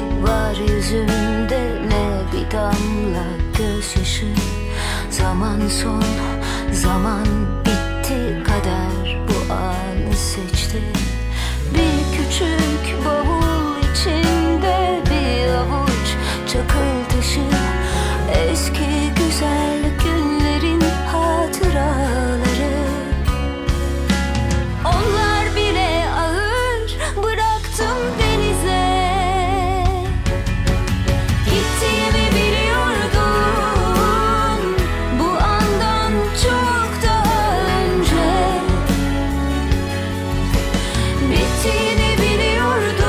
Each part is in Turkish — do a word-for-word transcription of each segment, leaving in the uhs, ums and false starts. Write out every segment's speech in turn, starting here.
var yüzümde, ne bir damla gözyaşı. Zaman son, zaman bitti, kader bu anı seçti. Bir küçük bavul içinde bir avuç çakıl taşı, eski güzel günlerin hatıraları. Onlar bile ağır, bıraktım denize. Gittiğimi biliyordum bu andan çok daha önce. Bittiğini biliyordum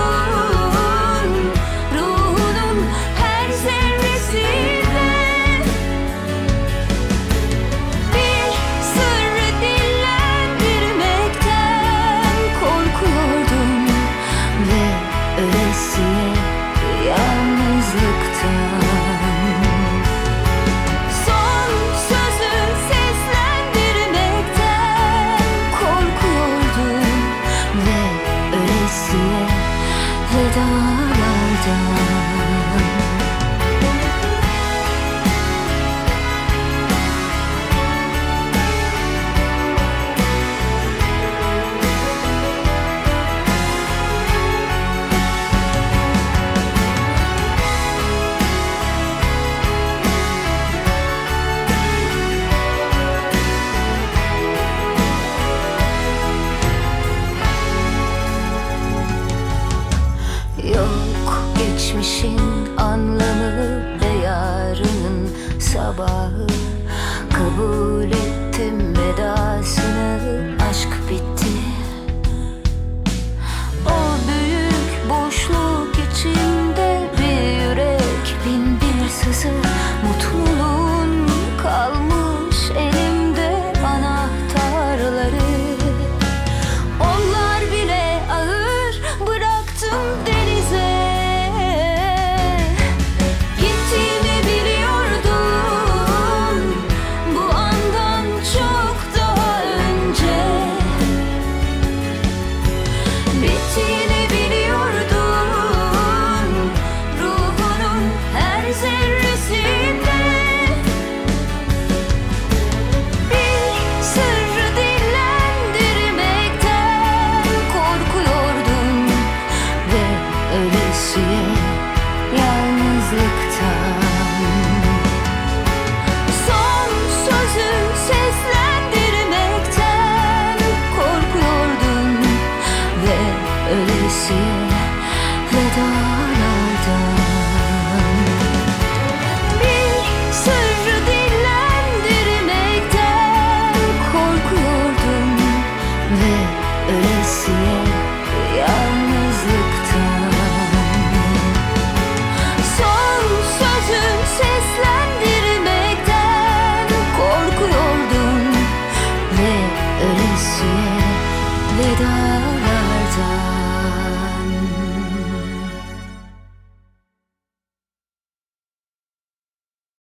ruhunun her zerresinde. Bir sırrı dillendirmekten korkuyordum ve ölesiye yalnızlıktan. Son sözü seslendirmekten korkuyordum ve ölesiye vedalardan. Yok geçmişin anlamı ve yarının sabahı. Kabul ettim vedasını, aşk bitti. O büyük boşluk içinde bir yürek, bin bir sızı. Mutluluğun kalmış elimde anahtarları. Onlar bile ağır, bıraktım denize. Gittiğimi biliyordum bu andan çok daha önce. Bittiğini biliyordum ruhunun her zerresinde. Bir sırrı dillendirmekten korkuyordum ve ölesiye yalnızlıktan. Son sözü seslendirmekten korkuyordum ve ölesiye vedalardan. Bir sırrı dillendirmekten korkuyordum ve